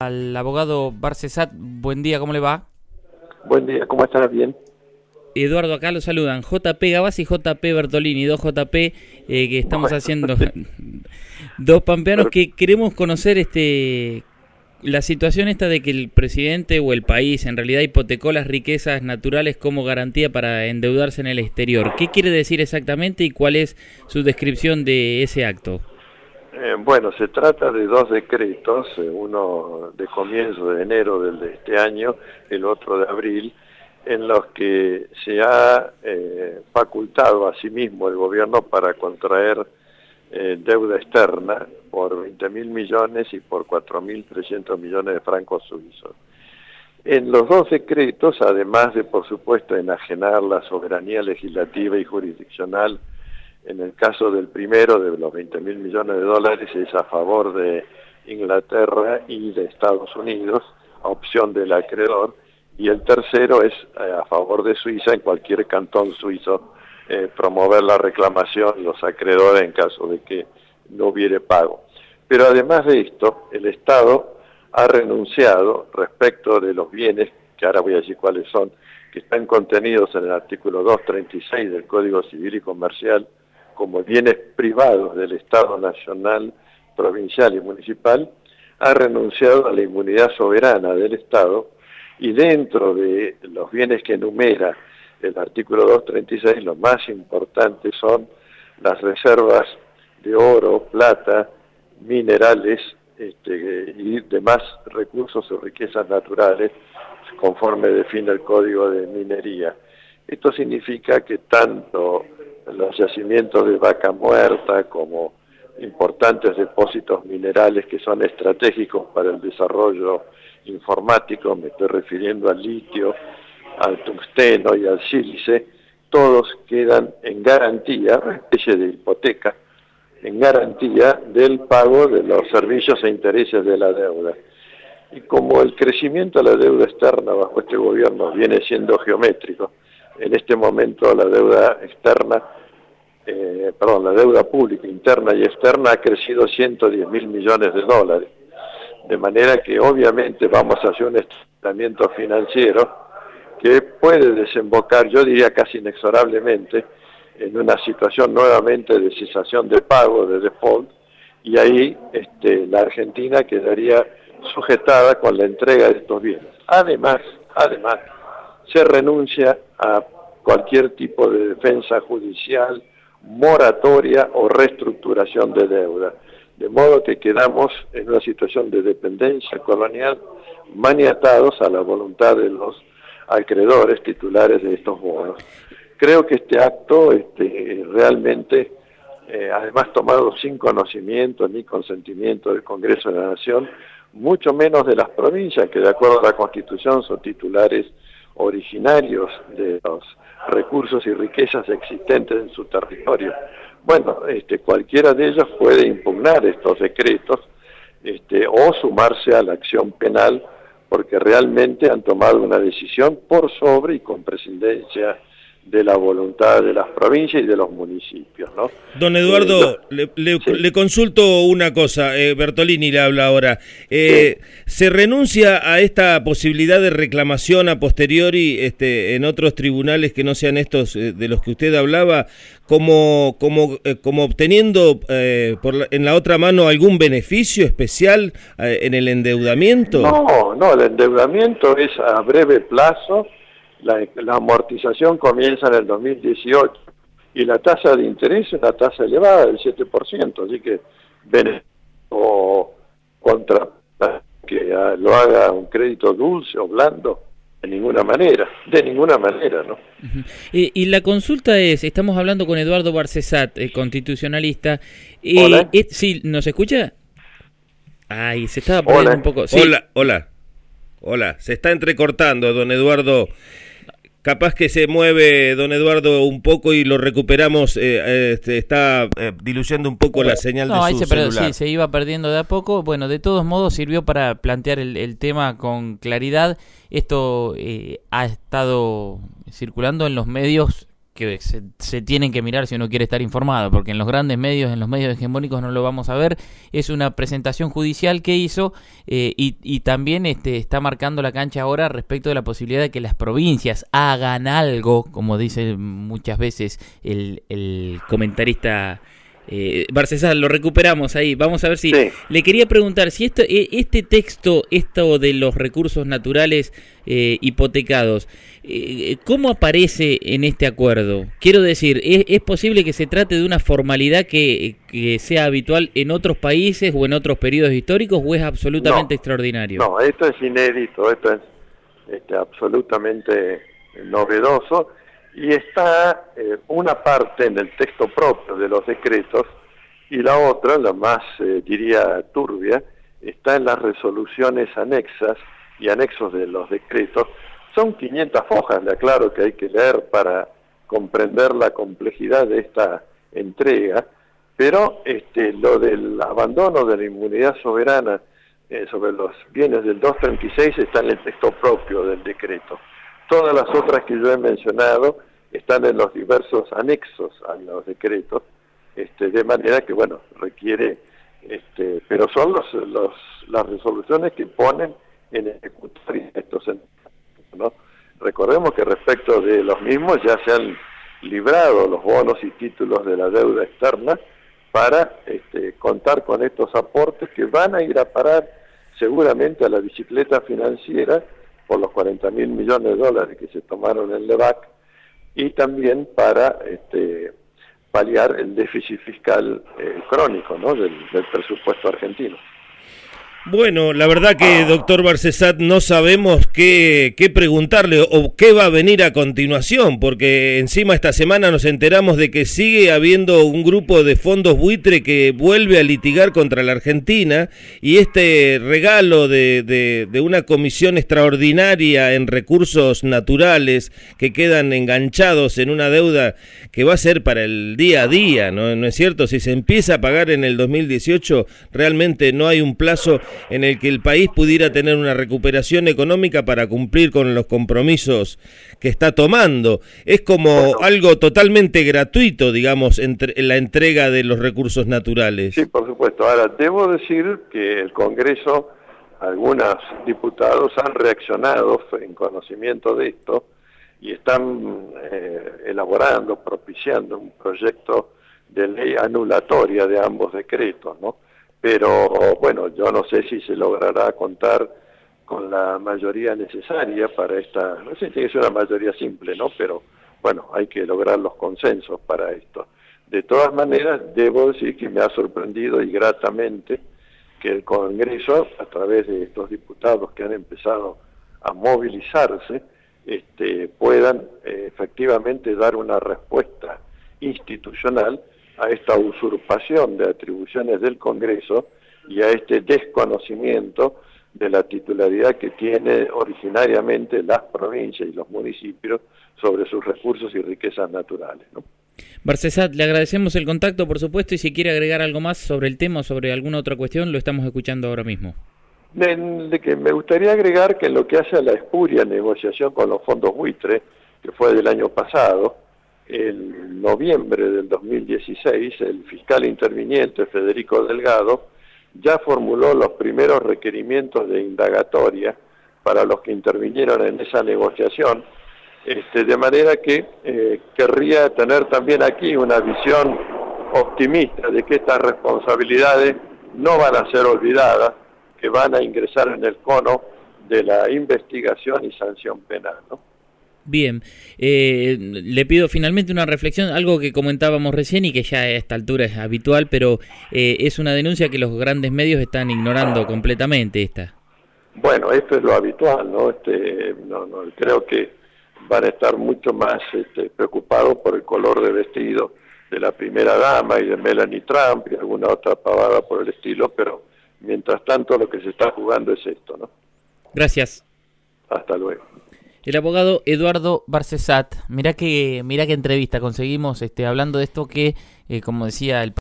al abogado Barcesat. Buen día, ¿cómo le va? Buen día, ¿cómo estás? Bien. Eduardo, acá lo saludan. JP Gavazzi y JP Bertolini, dos JP que estamos haciendo, dos pampeanos que queremos conocer la situación esta de que el presidente o el país en realidad hipotecó las riquezas naturales como garantía para endeudarse en el exterior. ¿Qué quiere decir exactamente y cuál es su descripción de ese acto? Bueno, se trata de dos decretos, uno de comienzo de enero de este año, el otro de abril, en los que se ha facultado a sí mismo el gobierno para contraer deuda externa por 20.000 millones y por 4.300 millones de francos suizos. En los dos decretos, además de, por supuesto, enajenar la soberanía legislativa y jurisdiccional, en el caso del primero, de los 20.000 millones de dólares, es a favor de Inglaterra y de Estados Unidos, a opción del acreedor, y el tercero es a favor de Suiza, en cualquier cantón suizo, promover la reclamación los acreedores en caso de que no hubiere pago. Pero además de esto, el Estado ha renunciado respecto de los bienes, que ahora voy a decir cuáles son, que están contenidos en el artículo 236 del Código Civil y Comercial, como bienes privados del Estado nacional, provincial y municipal, ha renunciado a la inmunidad soberana del Estado, y dentro de los bienes que enumera el artículo 236, los más importantes son las reservas de oro, plata, minerales y demás recursos o riquezas naturales, conforme define el Código de Minería. Esto significa que tanto los yacimientos de Vaca Muerta como importantes depósitos minerales que son estratégicos para el desarrollo informático, me estoy refiriendo al litio, al tungsteno y al sílice, todos quedan en garantía, una especie de hipoteca, en garantía del pago de los servicios e intereses de la deuda. Y como el crecimiento de la deuda externa bajo este gobierno viene siendo geométrico, en este momento la deuda externa, la deuda pública interna y externa ha crecido 110.000 millones de dólares, de manera que obviamente vamos hacia un estancamiento financiero que puede desembocar, yo diría casi inexorablemente, en una situación nuevamente de cesación de pago, de default, y ahí la Argentina quedaría sujetada con la entrega de estos bienes. Además, se renuncia a cualquier tipo de defensa judicial, moratoria o reestructuración de deuda, de modo que quedamos en una situación de dependencia colonial, maniatados a la voluntad de los acreedores titulares de estos bonos. Creo que este acto realmente, además tomado sin conocimiento ni consentimiento del Congreso de la Nación, mucho menos de las provincias, que de acuerdo a la Constitución son titulares originarios de los recursos y riquezas existentes en su territorio. Bueno, cualquiera de ellos puede impugnar estos decretos o sumarse a la acción penal, porque realmente han tomado una decisión por sobre y con presidencia de la voluntad de las provincias y de los municipios, ¿no? Don Eduardo, le consulto una cosa, Bertolini le habla ahora. ¿Se renuncia a esta posibilidad de reclamación a posteriori en otros tribunales que no sean estos de los que usted hablaba, como obteniendo en la otra mano algún beneficio especial en el endeudamiento? No, el endeudamiento es a breve plazo. La amortización comienza en el 2018 y la tasa de interés es una tasa elevada del 7%, así que contra que lo haga un crédito dulce o blando, de ninguna manera, ¿no? Y la consulta es, estamos hablando con Eduardo Barcesat, constitucionalista. Hola. ¿Sí, nos escucha? Ay, se estaba poniendo un poco... Sí. Hola, se está entrecortando, don Eduardo. Capaz que se mueve, don Eduardo, un poco y lo recuperamos. Está diluyendo un poco la señal de su celular. Sí, se iba perdiendo de a poco. Bueno, de todos modos sirvió para plantear el tema con claridad. Esto ha estado circulando en los medios que se tienen que mirar si uno quiere estar informado, porque en los grandes medios, en los medios hegemónicos no lo vamos a ver. Es una presentación judicial que hizo y también está marcando la cancha ahora respecto de la posibilidad de que las provincias hagan algo, como dice muchas veces el comentarista Barcesat. Lo recuperamos ahí. Vamos a ver si... Sí. Le quería preguntar si este texto, esto de los recursos naturales hipotecados, ¿cómo aparece en este acuerdo? Quiero decir, ¿es posible que se trate de una formalidad que sea habitual en otros países o en otros periodos históricos, o es absolutamente extraordinario? No, esto es inédito, esto es absolutamente novedoso. Y está una parte en el texto propio de los decretos y la otra, la más, diría, turbia, está en las resoluciones anexas y anexos de los decretos. Son 500 hojas, le aclaro, que hay que leer para comprender la complejidad de esta entrega, pero lo del abandono de la inmunidad soberana sobre los bienes del 236 está en el texto propio del decreto. Todas las otras que yo he mencionado están en los diversos anexos a los decretos, de manera que, bueno, requiere, pero son las resoluciones que ponen en ejecutar estos sentidos, ¿no? Recordemos que respecto de los mismos ya se han librado los bonos y títulos de la deuda externa para contar con estos aportes que van a ir a parar seguramente a la bicicleta financiera por los 40.000 millones de dólares que se tomaron en LEVAC, y también para paliar el déficit fiscal crónico, ¿no?, del presupuesto argentino. Bueno, la verdad que, doctor Barcesat, no sabemos qué preguntarle o qué va a venir a continuación, porque encima esta semana nos enteramos de que sigue habiendo un grupo de fondos buitre que vuelve a litigar contra la Argentina, y este regalo de una comisión extraordinaria en recursos naturales que quedan enganchados en una deuda que va a ser para el día a día, ¿no es cierto? Si se empieza a pagar en el 2018, realmente no hay un plazo en el que el país pudiera tener una recuperación económica para cumplir con los compromisos que está tomando. Es como algo totalmente gratuito, digamos, la entrega de los recursos naturales. Sí, por supuesto. Ahora, debo decir que el Congreso, algunos diputados han reaccionado en conocimiento de esto y están elaborando, propiciando un proyecto de ley anulatoria de ambos decretos, ¿no? Pero bueno, yo no sé si se logrará contar con la mayoría necesaria para esta, no sé si tiene que ser una mayoría simple, ¿no? Pero bueno, hay que lograr los consensos para esto. De todas maneras, debo decir que me ha sorprendido y gratamente que el Congreso, a través de estos diputados que han empezado a movilizarse, puedan efectivamente dar una respuesta institucional a esta usurpación de atribuciones del Congreso y a este desconocimiento de la titularidad que tiene originariamente las provincias y los municipios sobre sus recursos y riquezas naturales, ¿no? Barcesat, le agradecemos el contacto, por supuesto, y si quiere agregar algo más sobre el tema o sobre alguna otra cuestión, lo estamos escuchando ahora mismo. De que me gustaría agregar que en lo que hace a la espuria negociación con los fondos buitre, que fue del año pasado, en noviembre del 2016, el fiscal interviniente Federico Delgado ya formuló los primeros requerimientos de indagatoria para los que intervinieron en esa negociación, de manera que querría tener también aquí una visión optimista de que estas responsabilidades no van a ser olvidadas, que van a ingresar en el cono de la investigación y sanción penal, ¿no? Bien, le pido finalmente una reflexión, algo que comentábamos recién y que ya a esta altura es habitual, pero es una denuncia que los grandes medios están ignorando completamente esta. Bueno, esto es lo habitual, ¿no? No creo que van a estar mucho más preocupados por el color de vestido de la primera dama y de Melanie Trump y alguna otra pavada por el estilo, pero mientras tanto lo que se está jugando es esto, ¿no? Gracias. Hasta luego. El abogado Eduardo Barcesat, mirá que entrevista conseguimos hablando de esto que, como decía el